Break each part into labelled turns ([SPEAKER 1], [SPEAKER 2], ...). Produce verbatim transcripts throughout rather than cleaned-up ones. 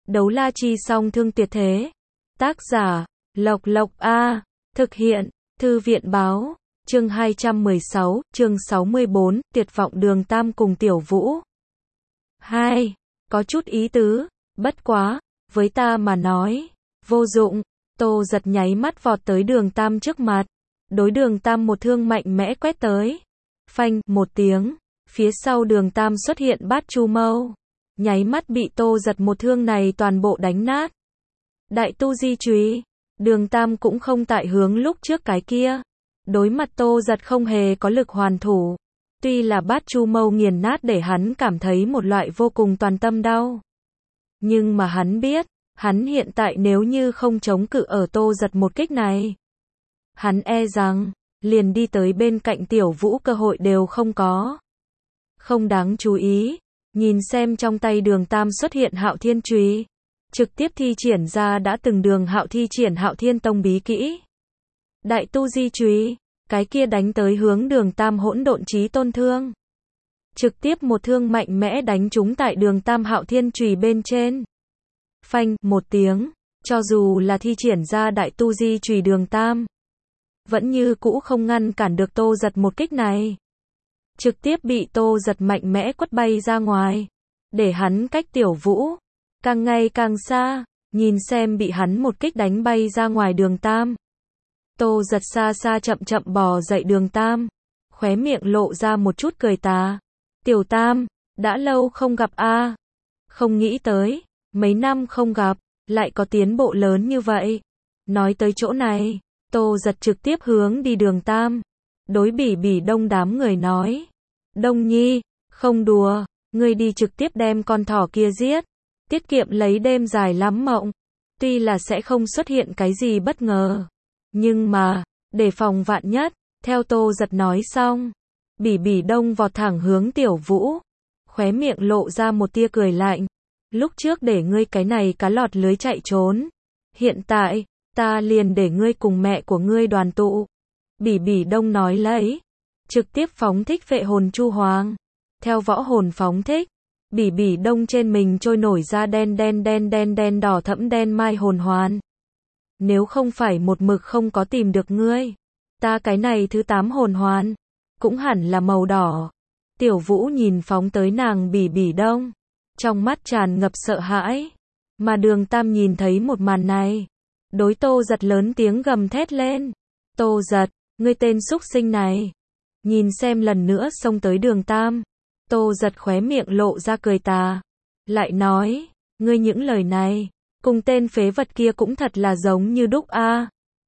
[SPEAKER 1] Đấu la chi song thương tuyệt thế. Tác giả, Lộc Lộc A. Thực hiện, Thư viện báo. Chương hai trăm mười sáu, chương sáu mươi bốn, tuyệt vọng Đường Tam cùng Tiểu Vũ. hai. Có chút ý tứ, bất quá, với ta mà nói, vô dụng. Tô Giật nháy mắt vọt tới Đường Tam trước mặt, đối Đường Tam một thương mạnh mẽ quét tới. Phanh, một tiếng, phía sau Đường Tam xuất hiện Bát Chu Mâu, nháy mắt bị Tô Giật một thương này toàn bộ đánh nát. Đại tu di chùy, Đường Tam cũng không tại hướng lúc trước cái kia. Đối mặt Tô Giật không hề có lực hoàn thủ. Tuy là Bát Chu Mâu nghiền nát để hắn cảm thấy một loại vô cùng toàn tâm đau. Nhưng mà hắn biết, hắn hiện tại nếu như không chống cự ở Tô Giật một kích này, hắn e rằng, liền đi tới bên cạnh Tiểu Vũ cơ hội đều không có. Không đáng chú ý, nhìn xem trong tay Đường Tam xuất hiện Hạo Thiên chùy, trực tiếp thi triển ra đã từng Đường Hạo thi triển Hạo Thiên Tông bí kỹ. Đại tu di chùy, cái kia đánh tới hướng Đường Tam hỗn độn chí tôn thương. Trực tiếp một thương mạnh mẽ đánh trúng tại Đường Tam Hạo Thiên chùy bên trên. Phanh, một tiếng, cho dù là thi triển ra đại tu di chùy Đường Tam, vẫn như cũ không ngăn cản được Tô Giật một kích này. Trực tiếp bị Tô Giật mạnh mẽ quất bay ra ngoài, để hắn cách Tiểu Vũ càng ngày càng xa, nhìn xem bị hắn một kích đánh bay ra ngoài Đường Tam. Tô Giật xa xa chậm chậm bò dậy Đường Tam, khóe miệng lộ ra một chút cười tà. Tiểu Tam, đã lâu không gặp a. Không nghĩ tới, mấy năm không gặp, lại có tiến bộ lớn như vậy. Nói tới chỗ này, Tô Giật trực tiếp hướng đi Đường Tam, đối Bỉ Bỉ Đông đám người nói. Đông Nhi, không đùa, ngươi đi trực tiếp đem con thỏ kia giết, tiết kiệm lấy đêm dài lắm mộng. Tuy là sẽ không xuất hiện cái gì bất ngờ, nhưng mà, để phòng vạn nhất, theo Tô Giật nói xong, Bỉ Bỉ Đông vọt thẳng hướng Tiểu Vũ, khóe miệng lộ ra một tia cười lạnh. Lúc trước để ngươi cái này cá lọt lưới chạy trốn, hiện tại, ta liền để ngươi cùng mẹ của ngươi đoàn tụ. Bỉ Bỉ Đông nói lấy, trực tiếp phóng thích vệ hồn chu hoàng. Theo võ hồn phóng thích, Bỉ Bỉ Đông trên mình trôi nổi ra đen đen đen đen đen đỏ thẫm đen mai hồn hoàn. Nếu không phải một mực không có tìm được ngươi, ta cái này thứ tám hồn hoàn, cũng hẳn là màu đỏ. Tiểu Vũ nhìn phóng tới nàng Bỉ Bỉ Đông, trong mắt tràn ngập sợ hãi. Mà Đường Tam nhìn thấy một màn này, đối Tô Giật lớn tiếng gầm thét lên. Tô Giật, ngươi tên súc sinh này. Nhìn xem lần nữa xông tới Đường Tam, Tô Giật khóe miệng lộ ra cười tà. Lại nói, ngươi những lời này, cùng tên phế vật kia cũng thật là giống như đúc a.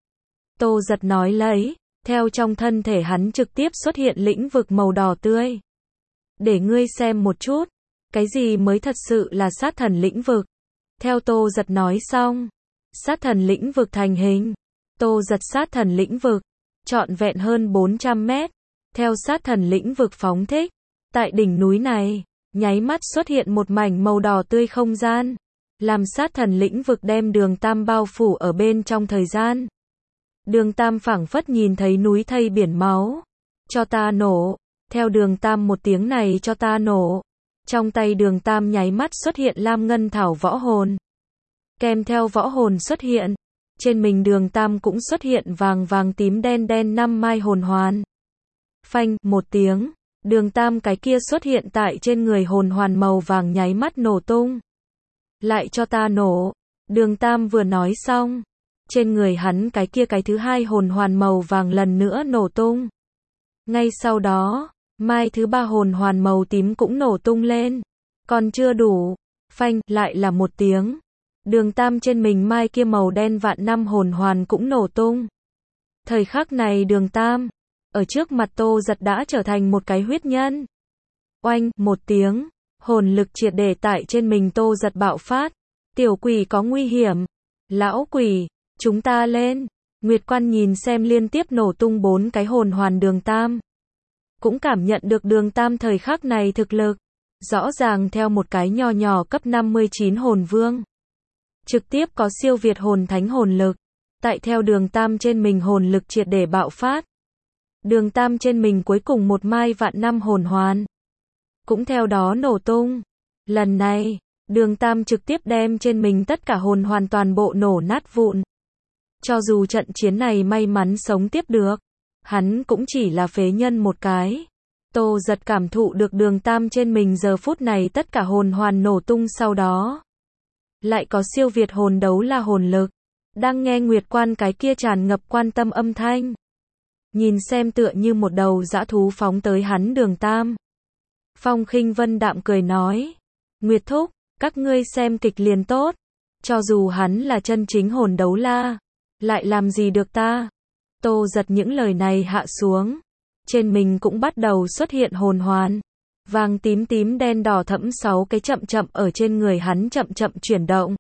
[SPEAKER 1] Tô Giật nói lấy, theo trong thân thể hắn trực tiếp xuất hiện lĩnh vực màu đỏ tươi. Để ngươi xem một chút, cái gì mới thật sự là sát thần lĩnh vực. Theo Tô Giật nói xong, sát thần lĩnh vực thành hình. Tô Giật sát thần lĩnh vực, trọn vẹn hơn bốn trăm mét. Theo sát thần lĩnh vực phóng thích, tại đỉnh núi này, nháy mắt xuất hiện một mảnh màu đỏ tươi không gian. Làm sát thần lĩnh vực đem Đường Tam bao phủ ở bên trong thời gian. Đường Tam phảng phất nhìn thấy núi thây biển máu. Cho ta nổ. Theo Đường Tam một tiếng này cho ta nổ. Trong tay Đường Tam nháy mắt xuất hiện lam ngân thảo võ hồn. Kèm theo võ hồn xuất hiện, trên mình Đường Tam cũng xuất hiện vàng vàng tím đen đen năm mai hồn hoàn. Phanh, một tiếng, Đường Tam cái kia xuất hiện tại trên người hồn hoàn màu vàng nháy mắt nổ tung. Lại cho ta nổ. Đường Tam vừa nói xong, trên người hắn cái kia cái thứ hai hồn hoàn màu vàng lần nữa nổ tung. Ngay sau đó, mai thứ ba hồn hoàn màu tím cũng nổ tung lên. Còn chưa đủ. Phanh, lại là một tiếng. Đường Tam trên mình mai kia màu đen vạn năm hồn hoàn cũng nổ tung. Thời khắc này Đường Tam, ở trước mặt Tô Giật đã trở thành một cái huyết nhân. Oanh, một tiếng, hồn lực triệt để tại trên mình Tô Giật bạo phát. Tiểu quỷ có nguy hiểm. Lão quỷ, chúng ta lên. Nguyệt Quan nhìn xem liên tiếp nổ tung bốn cái hồn hoàn Đường Tam, cũng cảm nhận được Đường Tam thời khắc này thực lực. Rõ ràng theo một cái nho nhỏ cấp năm mươi chín hồn vương, trực tiếp có siêu việt hồn thánh hồn lực. Tại theo Đường Tam trên mình hồn lực triệt để bạo phát. Đường Tam trên mình cuối cùng một mai vạn năm hồn hoàn, cũng theo đó nổ tung. Lần này, Đường Tam trực tiếp đem trên mình tất cả hồn hoàn toàn bộ nổ nát vụn. Cho dù trận chiến này may mắn sống tiếp được, hắn cũng chỉ là phế nhân một cái. Tô Giật cảm thụ được Đường Tam trên mình giờ phút này tất cả hồn hoàn nổ tung, sau đó lại có siêu việt hồn đấu la hồn lực. Đang nghe Nguyệt Quan cái kia tràn ngập quan tâm âm thanh. Nhìn xem tựa như một đầu dã thú phóng tới hắn Đường Tam. Phong Khinh Vân đạm cười nói. Nguyệt thúc, các ngươi xem kịch liền tốt. Cho dù hắn là chân chính hồn đấu la, lại làm gì được ta. Tô Giật những lời này hạ xuống. Trên mình cũng bắt đầu xuất hiện hồn hoàn. Vàng tím tím đen đỏ thẫm sáu cái chậm chậm ở trên người hắn chậm chậm chuyển động.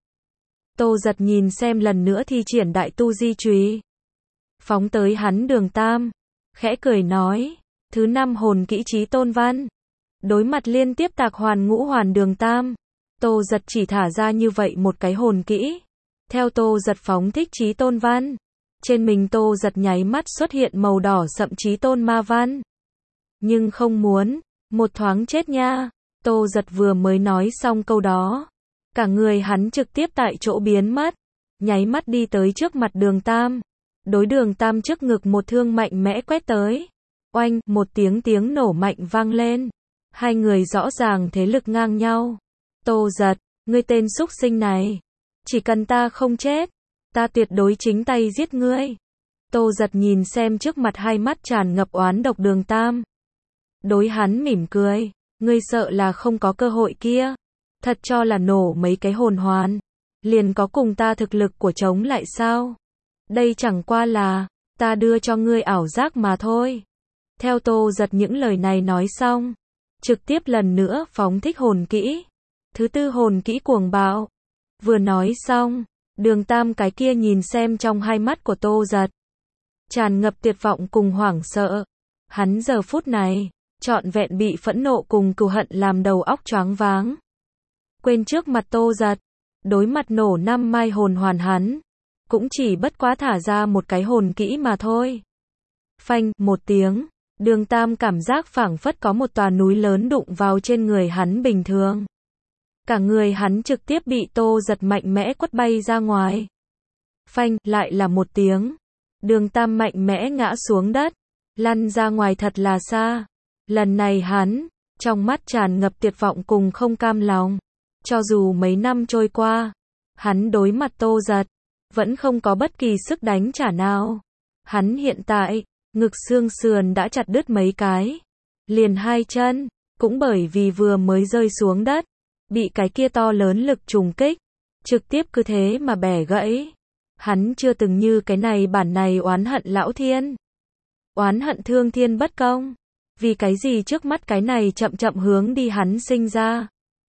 [SPEAKER 1] Tô Giật nhìn xem lần nữa thi triển đại tu di chùy. Phóng tới hắn Đường Tam. Khẽ cười nói. Thứ năm hồn kỹ Chí Tôn Văn. Đối mặt liên tiếp tạc hoàn ngũ hoàn Đường Tam. Tô Giật chỉ thả ra như vậy một cái hồn kỹ. Theo Tô Giật phóng thích Chí Tôn Văn. Trên mình Tô Giật nháy mắt xuất hiện màu đỏ sậm Chí Tôn Ma Văn. Nhưng không muốn. Một thoáng chết nha. Tô Giật vừa mới nói xong câu đó. Cả người hắn trực tiếp tại chỗ biến mất. Nháy mắt đi tới trước mặt Đường Tam. Đối Đường Tam trước ngực một thương mạnh mẽ quét tới. Oanh, một tiếng tiếng nổ mạnh vang lên. Hai người rõ ràng thế lực ngang nhau. Tô Giật, ngươi tên xúc sinh này. Chỉ cần ta không chết, ta tuyệt đối chính tay giết ngươi. Tô Giật nhìn xem trước mặt hai mắt tràn ngập oán độc Đường Tam. Đối hắn mỉm cười. Ngươi sợ là không có cơ hội kia. Thật cho là nổ mấy cái hồn hoàn. Liền có cùng ta thực lực của chống lại sao? Đây chẳng qua là, ta đưa cho ngươi ảo giác mà thôi. Theo Tô Giật những lời này nói xong. Trực tiếp lần nữa phóng thích hồn kỹ. Thứ tư hồn kỹ cuồng bạo. Vừa nói xong, Đường Tam cái kia nhìn xem trong hai mắt của Tô Giật. Tràn ngập tuyệt vọng cùng hoảng sợ. Hắn giờ phút này, trọn vẹn bị phẫn nộ cùng cừu hận làm đầu óc choáng váng. Quên trước mặt Tô Giật. Đối mặt nổ năm mai hồn hoàn hắn. Cũng chỉ bất quá thả ra một cái hồn kỹ mà thôi. Phanh, một tiếng. Đường Tam cảm giác phảng phất có một tòa núi lớn đụng vào trên người hắn bình thường. Cả người hắn trực tiếp bị Tô Giật mạnh mẽ quất bay ra ngoài. Phanh, lại là một tiếng. Đường Tam mạnh mẽ ngã xuống đất. Lăn ra ngoài thật là xa. Lần này hắn, trong mắt tràn ngập tuyệt vọng cùng không cam lòng. Cho dù mấy năm trôi qua, hắn đối mặt Tô Giật, vẫn không có bất kỳ sức đánh trả nào. Hắn hiện tại, ngực xương sườn đã chặt đứt mấy cái. Liền hai chân, cũng bởi vì vừa mới rơi xuống đất, bị cái kia to lớn lực trùng kích, trực tiếp cứ thế mà bẻ gãy. Hắn chưa từng như cái này bản này oán hận lão thiên. Oán hận thương thiên bất công. Vì cái gì trước mắt cái này chậm chậm hướng đi hắn sinh ra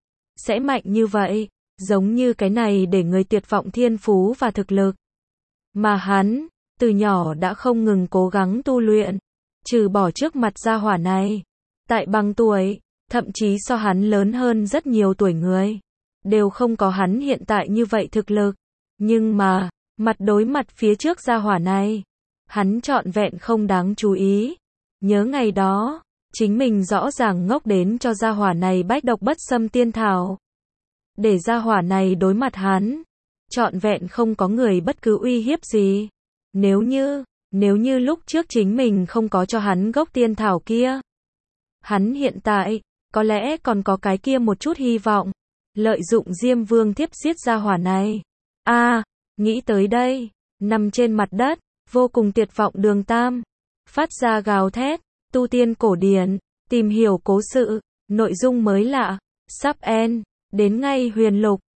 [SPEAKER 1] sẽ mạnh như vậy, giống như cái này để người tuyệt vọng thiên phú và thực lực. Mà hắn, từ nhỏ đã không ngừng cố gắng tu luyện, trừ bỏ trước mặt gia hỏa này. Tại bằng tuổi, thậm chí so hắn lớn hơn rất nhiều tuổi người, đều không có hắn hiện tại như vậy thực lực. Nhưng mà, mặt đối mặt phía trước gia hỏa này, hắn trọn vẹn không đáng chú ý. Nhớ ngày đó, chính mình rõ ràng ngốc đến cho gia hỏa này bách độc bất xâm tiên thảo. Để gia hỏa này đối mặt hắn, trọn vẹn không có người bất cứ uy hiếp gì. Nếu như, nếu như lúc trước chính mình không có cho hắn gốc tiên thảo kia, hắn hiện tại, có lẽ còn có cái kia một chút hy vọng. Lợi dụng Diêm Vương thiếp giết gia hỏa này. A, à, nghĩ tới đây, nằm trên mặt đất, vô cùng tuyệt vọng Đường Tam, phát ra gào thét. Tu tiên cổ điển, tìm hiểu cố sự, nội dung mới lạ, sub en, đến ngay huyền lục.